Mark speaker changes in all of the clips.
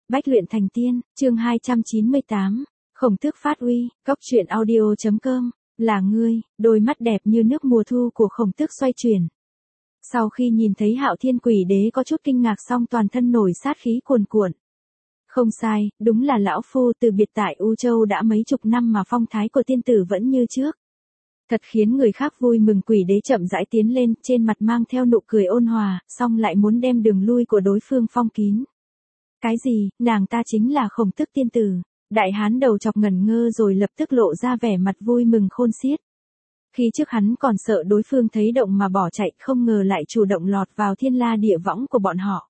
Speaker 1: Bách luyện thành tiên, chương 298. Khổng tước phát uy, cóc truyện audio.com, là ngươi, đôi mắt đẹp như nước mùa thu của khổng tước xoay chuyển. Sau khi nhìn thấy Hạo Thiên Quỷ Đế có chút kinh ngạc xong toàn thân nổi sát khí cuồn cuộn. Không sai, đúng là lão phu từ biệt tại U Châu đã mấy chục năm mà phong thái của tiên tử vẫn như trước. Thật khiến người khác vui mừng. Quỷ Đế chậm rãi tiến lên, trên mặt mang theo nụ cười ôn hòa, song lại muốn đem đường lui của đối phương phong kín. Cái gì, nàng ta chính là Khổng Tước tiên tử. Đại hán đầu chọc ngẩn ngơ rồi lập tức lộ ra vẻ mặt vui mừng khôn xiết. Khi trước hắn còn sợ đối phương thấy động mà bỏ chạy, không ngờ lại chủ động lọt vào thiên la địa võng của bọn họ.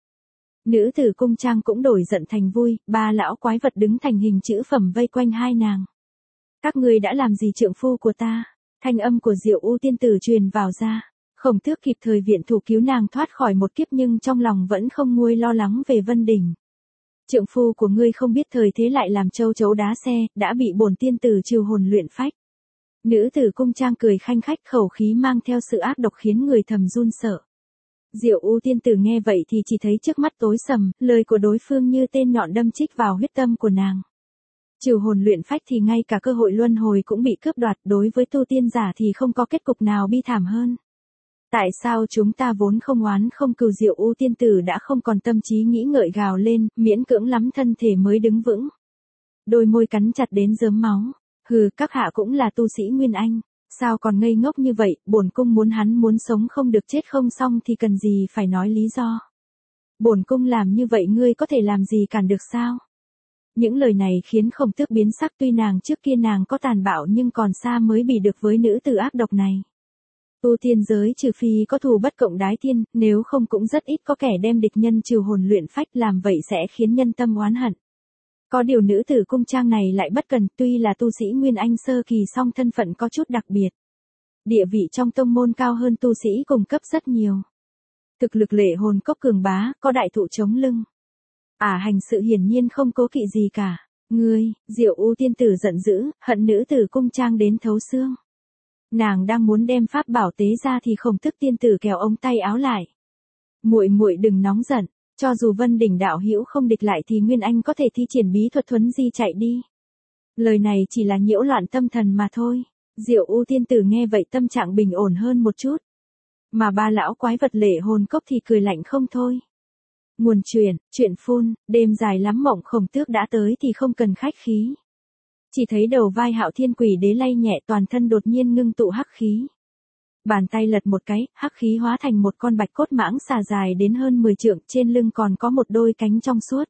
Speaker 1: Nữ tử cung trang cũng đổi giận thành vui, ba lão quái vật đứng thành hình chữ phẩm vây quanh hai nàng. Các ngươi đã làm gì trượng phu của ta? Thanh âm của Diệu U tiên tử truyền vào ra. Khổng Tước kịp thời viện thủ cứu nàng thoát khỏi một kiếp nhưng trong lòng vẫn không nguôi lo lắng về Vân Đình. Trượng phu của ngươi không biết thời thế lại làm châu chấu đá xe, đã bị bổn tiên tử trừ hồn luyện phách. Nữ tử cung trang cười khanh khách, khẩu khí mang theo sự ác độc khiến người thầm run sợ. Diệu U tiên tử nghe vậy thì chỉ thấy trước mắt tối sầm, lời của đối phương như tên nhọn đâm chích vào huyết tâm của nàng. Trừ hồn luyện phách thì ngay cả cơ hội luân hồi cũng bị cướp đoạt, đối với tu tiên giả thì không có kết cục nào bi thảm hơn. Tại sao chúng ta vốn không oán không cừu? Diệu U tiên tử đã không còn tâm trí nghĩ ngợi gào lên, miễn cưỡng lắm thân thể mới đứng vững. Đôi môi cắn chặt đến rớm máu. Hừ, các hạ cũng là tu sĩ Nguyên Anh, sao còn ngây ngốc như vậy? Bổn cung muốn hắn muốn sống không được chết không xong thì cần gì phải nói lý do. Bổn cung làm như vậy ngươi có thể làm gì cản được sao? Những lời này khiến Khổng Tước biến sắc, tuy nàng trước kia nàng có tàn bạo nhưng còn xa mới bị được với nữ tử ác độc này. Tu tiên giới trừ phi có thù bất cộng đái thiên, nếu không cũng rất ít có kẻ đem địch nhân trừ hồn luyện phách, làm vậy sẽ khiến nhân tâm oán hận. Có điều nữ tử cung trang này lại bất cần, tuy là tu sĩ Nguyên Anh sơ kỳ song thân phận có chút đặc biệt. Địa vị trong tông môn cao hơn tu sĩ cùng cấp rất nhiều. Thực lực Lệ Hồn Cốc cường bá, có đại thụ chống lưng. Hành sự hiển nhiên không cố kỵ gì cả. Ngươi, Diệu U tiên tử giận dữ, hận nữ tử cung trang đến thấu xương. Nàng đang muốn đem pháp bảo tế ra thì Khổng Tước tiên tử kéo ống tay áo lại. Muội muội đừng nóng giận, cho dù Vân Đỉnh đạo hữu không địch lại thì Nguyên Anh có thể thi triển bí thuật thuấn di chạy đi. Lời này chỉ là nhiễu loạn tâm thần mà thôi. Diệu U tiên tử nghe vậy tâm trạng bình ổn hơn một chút. Mà ba lão quái vật Lệ Hồn Cốc thì cười lạnh không thôi. Nguồn chuyện phun, đêm dài lắm mộng. Khổng Tước đã tới thì không cần khách khí. Chỉ thấy đầu vai Hạo Thiên Quỷ Đế lay nhẹ, toàn thân đột nhiên ngưng tụ hắc khí. Bàn tay lật một cái, hắc khí hóa thành một con bạch cốt mãng xà dài đến hơn 10 trượng, trên lưng còn có một đôi cánh trong suốt.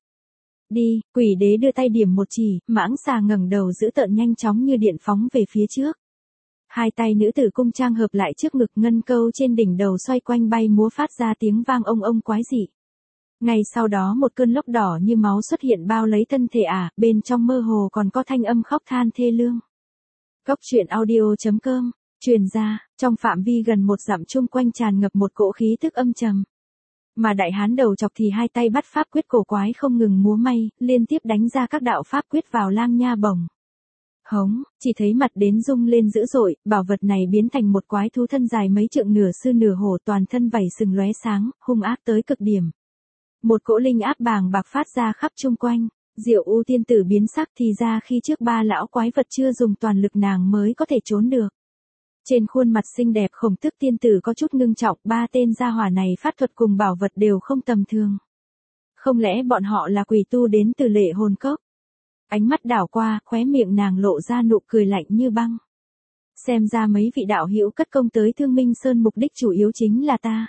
Speaker 1: Đi, Quỷ Đế đưa tay điểm một chỉ, mãng xà ngẩng đầu dữ tợn nhanh chóng như điện phóng về phía trước. Hai tay nữ tử cung trang hợp lại trước ngực, ngân câu trên đỉnh đầu xoay quanh bay múa phát ra tiếng vang ông ông quái dị. Ngay sau đó một cơn lốc đỏ như máu xuất hiện bao lấy thân thể bên trong mơ hồ còn có thanh âm khóc than thê lương. Cóc truyện audio.com, truyền ra, trong phạm vi gần 1 dặm chung quanh tràn ngập một cỗ khí tức âm trầm. Mà đại hán đầu chọc thì hai tay bắt pháp quyết cổ quái không ngừng múa may, liên tiếp đánh ra các đạo pháp quyết vào lang nha bổng. Hống, chỉ thấy mặt đến rung lên dữ dội, bảo vật này biến thành một quái thú thân dài mấy trượng, nửa sư nửa hổ, toàn thân vảy sừng lóe sáng, hung ác tới cực điểm. Một cỗ linh áp bàng bạc phát ra khắp chung quanh. Diệu U tiên tử biến sắc, thì ra khi trước ba lão quái vật chưa dùng toàn lực nàng mới có thể trốn được. Trên khuôn mặt xinh đẹp Khổng Tước tiên tử có chút ngưng trọng, ba tên gia hỏa này phát thuật cùng bảo vật đều không tầm thường. Không lẽ bọn họ là quỷ tu đến từ Lệ Hồn Cốc? Ánh mắt đảo qua, khóe miệng nàng lộ ra nụ cười lạnh như băng. Xem ra mấy vị đạo hữu cất công tới Thương Minh Sơn mục đích chủ yếu chính là ta.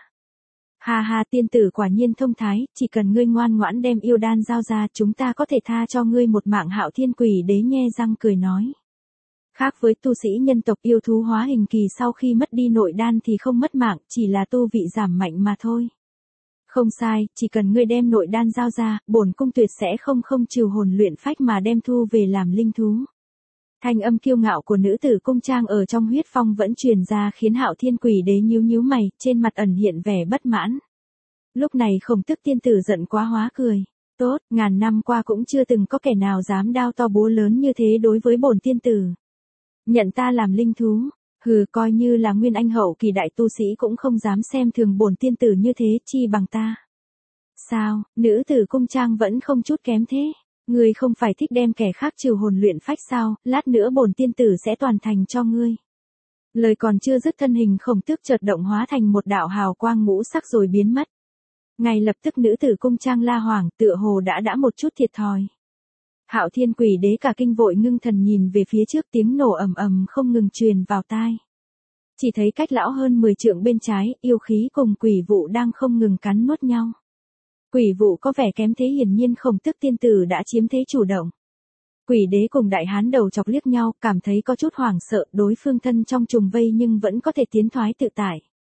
Speaker 1: Ha ha, tiên tử quả nhiên thông thái, chỉ cần ngươi ngoan ngoãn đem yêu đan giao ra, chúng ta có thể tha cho ngươi một mạng. Hạo Thiên Quỷ Đế nhe răng cười nói. Khác với tu sĩ nhân tộc, yêu thú hóa hình kỳ sau khi mất đi nội đan thì không mất mạng, chỉ là tu vị giảm mạnh mà thôi. Không sai, chỉ cần ngươi đem nội đan giao ra, bổn cung tuyệt sẽ không trừ hồn luyện phách mà đem thu về làm linh thú. Thanh âm kiêu ngạo của nữ tử cung trang ở trong huyết phong vẫn truyền ra khiến Hạo Thiên Quỷ Đế nhíu nhíu mày, trên mặt ẩn hiện vẻ bất mãn. Lúc này Khổng Tước tiên tử giận quá hóa cười. Tốt, ngàn năm qua cũng chưa từng có kẻ nào dám đao to búa lớn như thế đối với bổn tiên tử. Nhận ta làm linh thú, hừ, coi như là Nguyên Anh hậu kỳ đại tu sĩ cũng không dám xem thường bổn tiên tử như thế, chi bằng ta. Sao, nữ tử cung trang vẫn không chút kém thế? Ngươi không phải thích đem kẻ khác trừ hồn luyện phách sao, lát nữa bổn tiên tử sẽ toàn thành cho ngươi. Lời còn chưa dứt thân hình Khổng Tước chợt động hóa thành một đạo hào quang ngũ sắc rồi biến mất. Ngay lập tức nữ tử cung trang la hoảng tựa hồ đã một chút thiệt thòi. Hạo Thiên Quỷ Đế cả kinh vội ngưng thần nhìn về phía trước, tiếng nổ ầm ầm không ngừng truyền vào tai. Chỉ thấy cách lão hơn 10 trượng bên trái, yêu khí cùng quỷ vụ đang không ngừng cắn nuốt nhau. Quỷ vụ có vẻ kém thế, hiển nhiên Khổng Tước tiên tử đã chiếm thế chủ động. Quỷ Đế cùng đại hán đầu chọc liếc nhau, cảm thấy có chút hoảng sợ, đối phương thân trong trùng vây nhưng vẫn có thể tiến thoái tự tại.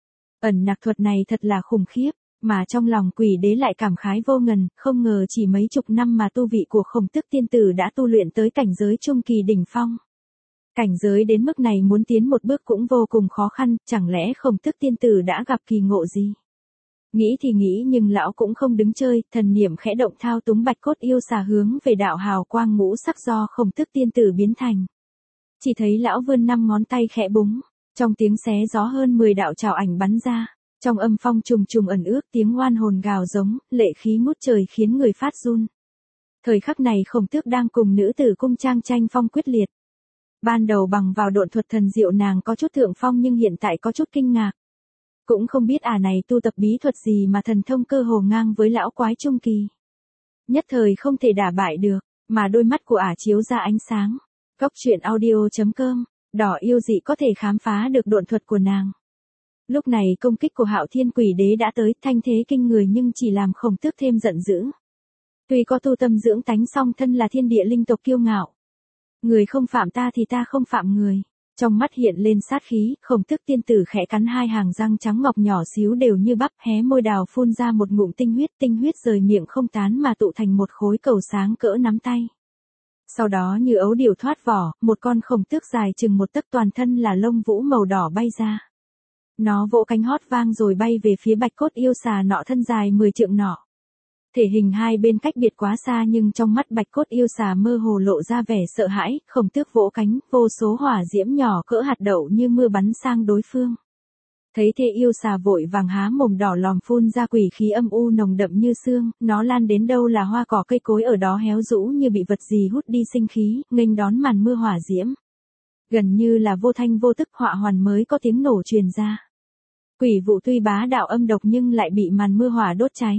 Speaker 1: Ẩn nặc thuật này thật là khủng khiếp, mà trong lòng Quỷ Đế lại cảm khái vô ngần, không ngờ chỉ mấy chục năm mà tu vị của Khổng Tước tiên tử đã tu luyện tới cảnh giới trung kỳ đỉnh phong. Cảnh giới đến mức này muốn tiến một bước cũng vô cùng khó khăn, chẳng lẽ Khổng Tước tiên tử đã gặp kỳ ngộ gì? Nghĩ thì nghĩ nhưng lão cũng không đứng chơi, thần niệm khẽ động thao túng bạch cốt yêu xà hướng về đạo hào quang ngũ sắc do Khổng Tước tiên tử biến thành. Chỉ thấy lão vươn 5 ngón tay khẽ búng, trong tiếng xé gió hơn 10 đạo trảo ảnh bắn ra, trong âm phong trùng trùng ẩn ước tiếng oan hồn gào giống, lệ khí ngút trời khiến người phát run. Thời khắc này Khổng Tước đang cùng nữ tử cung trang tranh phong quyết liệt. Ban đầu bằng vào độn thuật thần diệu nàng có chút thượng phong nhưng hiện tại có chút kinh ngạc. Cũng không biết này tu tập bí thuật gì mà thần thông cơ hồ ngang với lão quái trung kỳ. Nhất thời không thể đả bại được, mà đôi mắt của chiếu ra ánh sáng. Góc truyện audio.com, đỏ yêu dị có thể khám phá được độn thuật của nàng. Lúc này công kích của Hạo Thiên Quỷ Đế đã tới, thanh thế kinh người nhưng chỉ làm Khổng Tước thêm giận dữ. Tuy có tu tâm dưỡng tánh song thân là thiên địa linh tộc kiêu ngạo. Người không phạm ta thì ta không phạm người. Trong mắt hiện lên sát khí, Khổng Tước tiên tử khẽ cắn 2 hàng răng trắng ngọc nhỏ xíu đều như bắp, hé môi đào phun ra một ngụm tinh huyết rời miệng không tán mà tụ thành một khối cầu sáng cỡ nắm tay. Sau đó như ấu điểu thoát vỏ, một con Khổng Tước dài chừng 1 tấc toàn thân là lông vũ màu đỏ bay ra. Nó vỗ cánh hót vang rồi bay về phía bạch cốt yêu xà nọ thân dài 10 trượng nọ. Thể hình hai bên cách biệt quá xa nhưng trong mắt bạch cốt yêu xà mơ hồ lộ ra vẻ sợ hãi, Khổng Tước vỗ cánh, vô số hỏa diễm nhỏ cỡ hạt đậu như mưa bắn sang đối phương. Thấy thế yêu xà vội vàng há mồm đỏ lòm phun ra quỷ khí âm u nồng đậm như xương, nó lan đến đâu là hoa cỏ cây cối ở đó héo rũ như bị vật gì hút đi sinh khí, nghênh đón màn mưa hỏa diễm. Gần như là vô thanh vô tức họa hoàn mới có tiếng nổ truyền ra. Quỷ vụ tuy bá đạo âm độc nhưng lại bị màn mưa hỏa đốt cháy.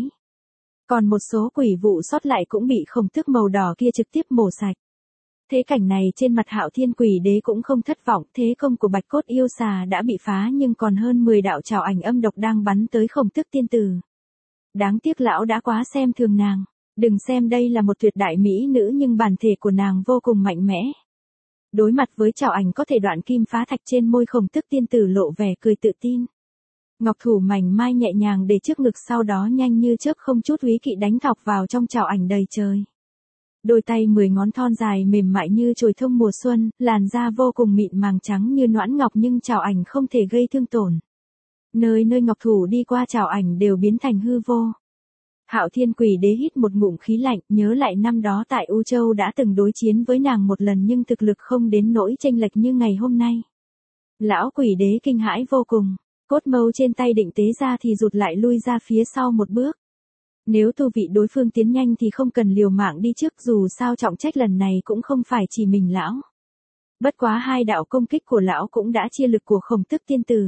Speaker 1: Còn một số quỷ vụ sót lại cũng bị Khổng Tước màu đỏ kia trực tiếp mổ sạch. Thế cảnh này trên mặt Hạo Thiên Quỷ Đế cũng không thất vọng, thế công của bạch cốt yêu xà đã bị phá nhưng còn hơn 10 đạo trảo ảnh âm độc đang bắn tới Khổng Tước tiên tử. Đáng tiếc lão đã quá xem thường nàng. Đừng xem đây là một tuyệt đại mỹ nữ nhưng bản thể của nàng vô cùng mạnh mẽ. Đối mặt với trảo ảnh có thể đoạn kim phá thạch trên môi Khổng Tước tiên tử lộ vẻ cười tự tin. Ngọc thủ mảnh mai nhẹ nhàng để trước ngực sau đó nhanh như chớp không chút úy kỵ đánh thọc vào trong trảo ảnh đầy trời. Đôi tay 10 ngón thon dài mềm mại như chồi thông mùa xuân, làn da vô cùng mịn màng trắng như noãn ngọc nhưng trảo ảnh không thể gây thương tổn. Nơi nơi ngọc thủ đi qua trảo ảnh đều biến thành hư vô. Hạo Thiên Quỷ Đế hít một ngụm khí lạnh, nhớ lại năm đó tại U Châu đã từng đối chiến với nàng một lần nhưng thực lực không đến nỗi chênh lệch như ngày hôm nay. Lão Quỷ Đế kinh hãi vô cùng. Cốt mâu trên tay định tế ra thì rụt lại lui ra phía sau một bước. Nếu tu vị đối phương tiến nhanh thì không cần liều mạng đi trước, dù sao trọng trách lần này cũng không phải chỉ mình lão. Bất quá 2 đạo công kích của lão cũng đã chia lực của Khổng Tước tiên tử.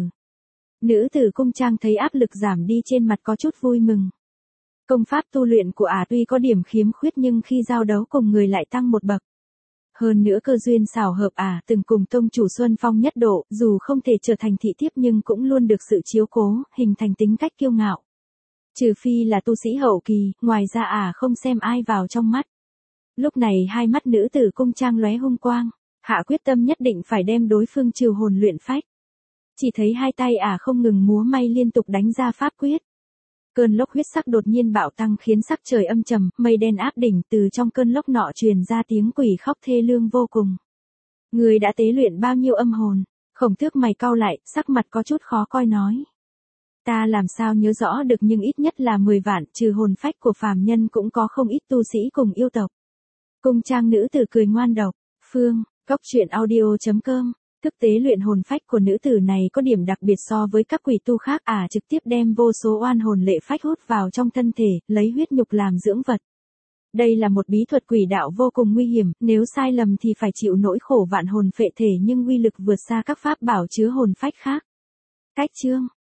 Speaker 1: Nữ tử cung trang thấy áp lực giảm đi trên mặt có chút vui mừng. Công pháp tu luyện của tuy có điểm khiếm khuyết nhưng khi giao đấu cùng người lại tăng một bậc. Hơn nữa cơ duyên xảo hợp từng cùng tông chủ Xuân Phong nhất độ, dù không thể trở thành thị thiếp nhưng cũng luôn được sự chiếu cố, hình thành tính cách kiêu ngạo. Trừ phi là tu sĩ hậu kỳ, ngoài ra không xem ai vào trong mắt. Lúc này hai mắt nữ tử cung trang lóe hung quang, hạ quyết tâm nhất định phải đem đối phương trừ hồn luyện phách. Chỉ thấy hai tay không ngừng múa may liên tục đánh ra pháp quyết. Cơn lốc huyết sắc đột nhiên bạo tăng khiến sắc trời âm trầm, mây đen áp đỉnh, từ trong cơn lốc nọ truyền ra tiếng quỷ khóc thê lương vô cùng. Người đã tế luyện bao nhiêu âm hồn? Khổng Tước mày cau lại, sắc mặt có chút khó coi nói. Ta làm sao nhớ rõ được nhưng ít nhất là 10 vạn, trừ hồn phách của phàm nhân cũng có không ít tu sĩ cùng yêu tộc. Cung trang nữ tử cười ngoan độc. Phương, góc truyện audio.com Thực tế luyện hồn phách của nữ tử này có điểm đặc biệt so với các quỷ tu khác, trực tiếp đem vô số oan hồn lệ phách hút vào trong thân thể, lấy huyết nhục làm dưỡng vật. Đây là một bí thuật quỷ đạo vô cùng nguy hiểm, nếu sai lầm thì phải chịu nỗi khổ vạn hồn phệ thể, nhưng uy lực vượt xa các pháp bảo chứa hồn phách khác. Cách chương